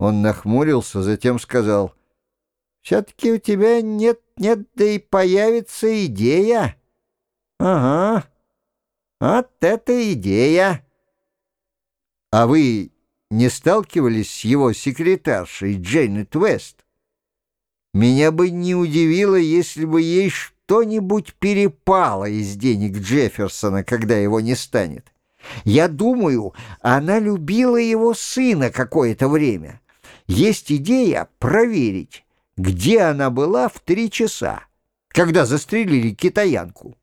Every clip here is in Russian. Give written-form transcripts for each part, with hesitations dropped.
Он нахмурился, затем сказал: «Все-таки у тебя нет-нет, да и появится идея». «Ага, вот это идея». «А вы не сталкивались с его секретаршей Джейнет Уэст? Меня бы не удивило, если бы ей что-нибудь перепало из денег Джефферсона, когда его не станет. Я думаю, она любила его сына какое-то время. Есть идея проверить, где она была в 3 часа, когда застрелили китаянку».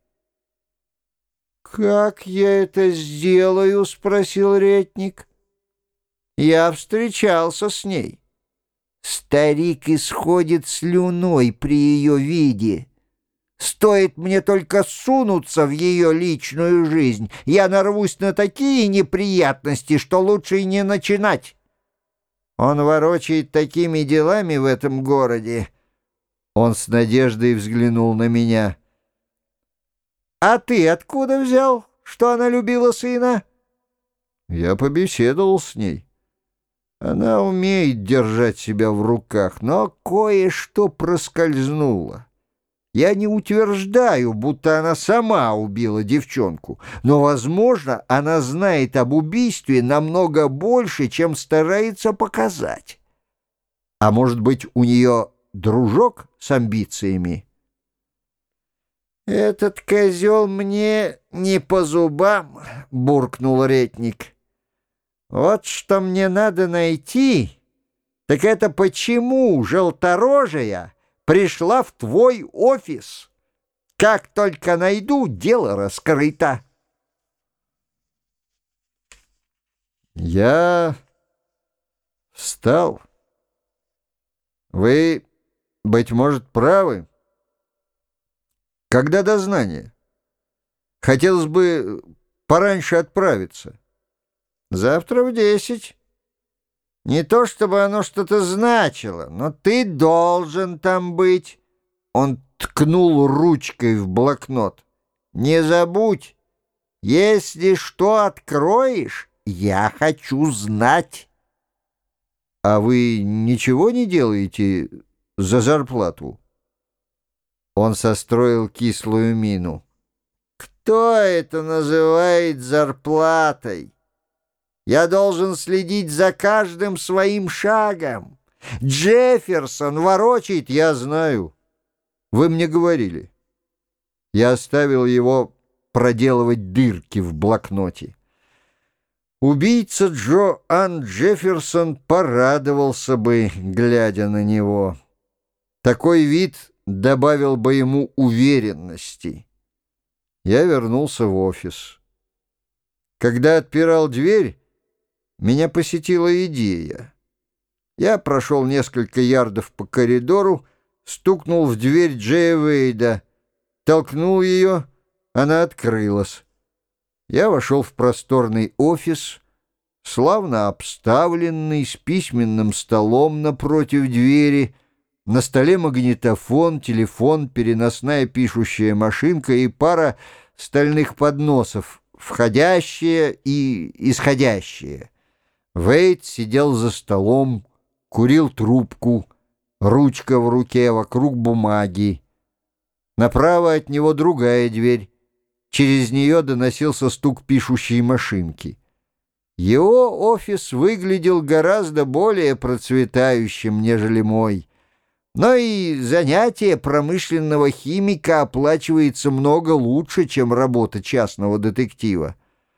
«Как я это сделаю?» — спросил Ретник. «Я встречался с ней. Старик исходит слюной при ее виде. Стоит мне только сунуться в ее личную жизнь, я нарвусь на такие неприятности, что лучше и не начинать. Он ворочает такими делами в этом городе». Он с надеждой взглянул на меня. «А ты откуда взял, что она любила сына?» «Я побеседовал с ней. Она умеет держать себя в руках, но кое-что проскользнуло. Я не утверждаю, будто она сама убила девчонку, но, возможно, она знает об убийстве намного больше, чем старается показать. А может быть, у нее дружок с амбициями?» «Этот козел мне не по зубам», — буркнул Ретник. «Вот что мне надо найти, так это почему желторожая пришла в твой офис. Как только найду, дело раскрыто». Я встал. «Вы, быть может, правы. Когда дознание? Хотелось бы пораньше отправиться». «Завтра в 10. Не то чтобы оно что-то значило, но ты должен там быть». Он ткнул ручкой в блокнот. «Не забудь, если что откроешь, я хочу знать». «А вы ничего не делаете за зарплату?» Он состроил кислую мину. «Кто это называет зарплатой? Я должен следить за каждым своим шагом. Джефферсон ворочает, я знаю. Вы мне говорили». Я оставил его проделывать дырки в блокноте. Убийца Джоан Джефферсон порадовался бы, глядя на него. Такой вид добавил бы ему уверенности. Я вернулся в офис. Когда отпирал дверь, меня посетила идея. Я прошел несколько ярдов по коридору, стукнул в дверь Джея Вейда, толкнул ее, она открылась. Я вошел в просторный офис, славно обставленный, с письменным столом напротив двери. На столе магнитофон, телефон, переносная пишущая машинка и пара стальных подносов, входящие и исходящие. Вейд сидел за столом, курил трубку, ручка в руке, вокруг бумаги. Направо от него другая дверь. Через нее доносился стук пишущей машинки. Его офис выглядел гораздо более процветающим, нежели мой. Но и занятие промышленного химика оплачивается много лучше, чем работа частного детектива.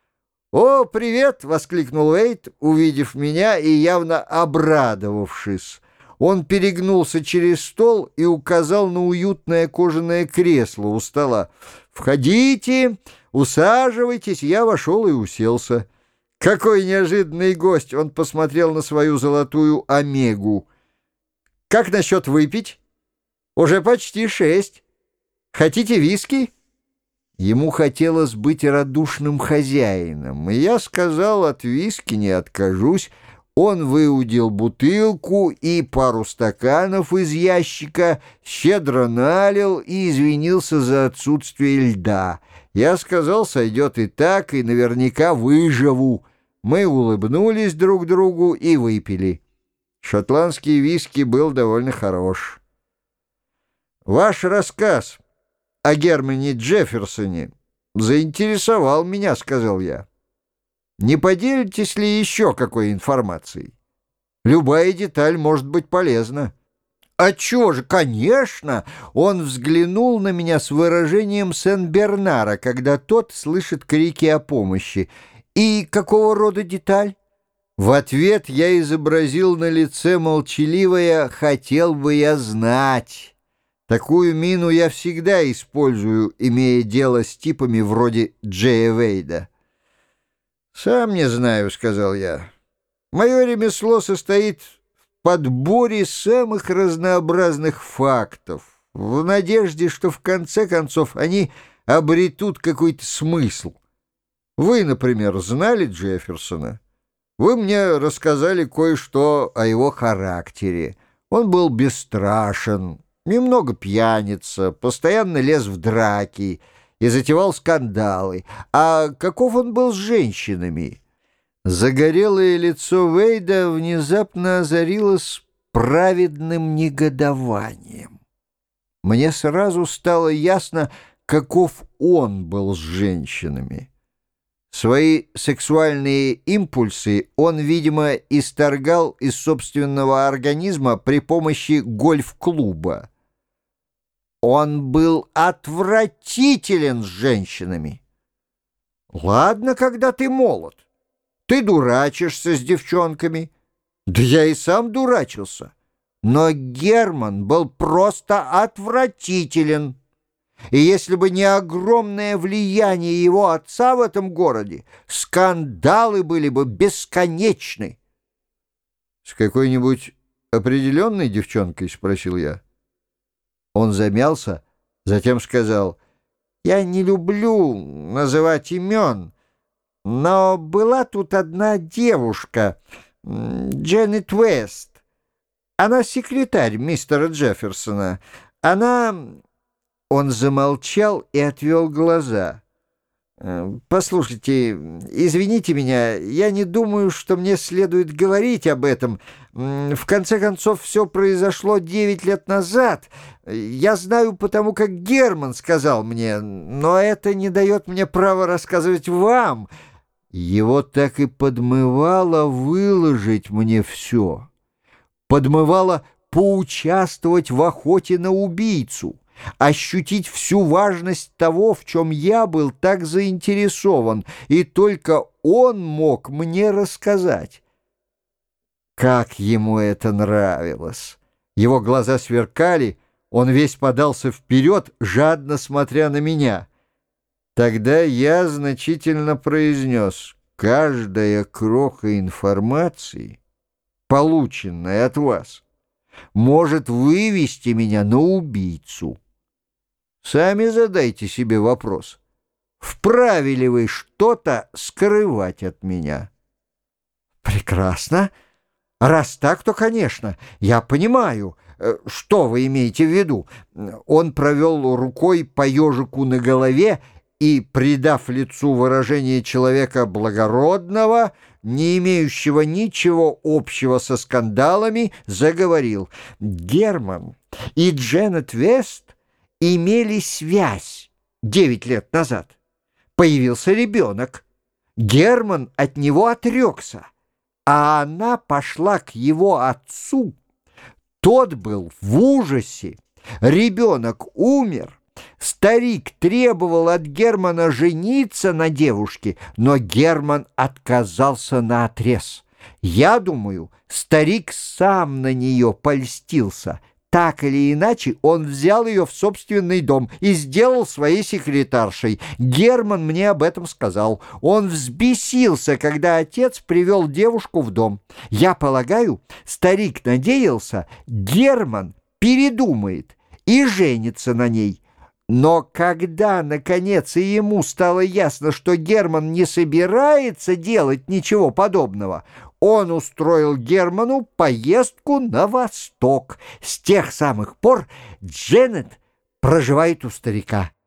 «О, привет!» — воскликнул Уэйд, увидев меня и явно обрадовавшись. Он перегнулся через стол и указал на уютное кожаное кресло у стола. «Входите, усаживайтесь». Я вошел и уселся. «Какой неожиданный гость!» — он посмотрел на свою золотую омегу. «Как насчет выпить? Уже почти 6. Хотите виски?» Ему хотелось быть радушным хозяином, и я сказал: от виски не откажусь. Он выудил бутылку и пару стаканов из ящика, щедро налил и извинился за отсутствие льда. Я сказал: сойдет и так, и наверняка выживу. Мы улыбнулись друг другу и выпили. Шотландский виски был довольно хорош. «Ваш рассказ о Германе Джефферсоне заинтересовал меня», — сказал я. «Не поделитесь ли еще какой информацией? Любая деталь может быть полезна». «А чего же, конечно!» Он взглянул на меня с выражением Сен-Бернара, когда тот слышит крики о помощи. «И какого рода деталь?» В ответ я изобразил на лице молчаливое «хотел бы я знать». Такую мину я всегда использую, имея дело с типами вроде Джея Вейда. «Сам не знаю», — сказал я. «Мое ремесло состоит в подборе самых разнообразных фактов, в надежде, что в конце концов они обретут какой-то смысл. Вы, например, знали Джефферсона? Вы мне рассказали кое-что о его характере. Он был бесстрашен, немного пьяница, постоянно лез в драки и затевал скандалы. А каков он был с женщинами?» Загорелое лицо Вейда внезапно озарилось праведным негодованием. Мне сразу стало ясно, каков он был с женщинами. Свои сексуальные импульсы он, видимо, исторгал из собственного организма при помощи гольф-клуба. Он был отвратителен с женщинами. Ладно, когда ты молод. Ты дурачишься с девчонками. Да я и сам дурачился. Но Герман был просто отвратителен. И если бы не огромное влияние его отца в этом городе, скандалы были бы бесконечны. «С какой-нибудь определенной девчонкой?» — спросил я. Он замялся, затем сказал: «Я не люблю называть имен, но была тут одна девушка, Дженнет Уэст. Она секретарь мистера Джефферсона. Она...» Он замолчал и отвел глаза. «Послушайте, извините меня, я не думаю, что мне следует говорить об этом. В конце концов, все произошло 9 лет назад. Я знаю, потому как Герман сказал мне, но это не дает мне права рассказывать вам». Его так и подмывало выложить мне все. Подмывало поучаствовать в охоте на убийцу, ощутить всю важность того, в чем я был так заинтересован, и только он мог мне рассказать. Как ему это нравилось! Его глаза сверкали, он весь подался вперед, жадно смотря на меня. Тогда я значительно произнес: «Каждая кроха информации, полученная от вас, может вывести меня на убийцу. Сами задайте себе вопрос, вправе ли вы что-то скрывать от меня?» «Прекрасно. Раз так, то, конечно, я понимаю, что вы имеете в виду». Он провел рукой по ежику на голове и, придав лицу выражение человека благородного, не имеющего ничего общего со скандалами, заговорил: «Герман и Дженнет Вест имели связь 9 лет назад. Появился ребенок. Герман от него отрекся, а она пошла к его отцу. Тот был в ужасе. Ребенок умер. Старик требовал от Германа жениться на девушке, но Герман отказался наотрез. Я думаю, старик сам на нее польстился. Так или иначе, он взял ее в собственный дом и сделал своей секретаршей. Герман мне об этом сказал. Он взбесился, когда отец привел девушку в дом. Я полагаю, старик надеялся, Герман передумает и женится на ней. Но когда, наконец, и ему стало ясно, что Герман не собирается делать ничего подобного, он устроил Герману поездку на восток. С тех самых пор Дженнет проживает у старика.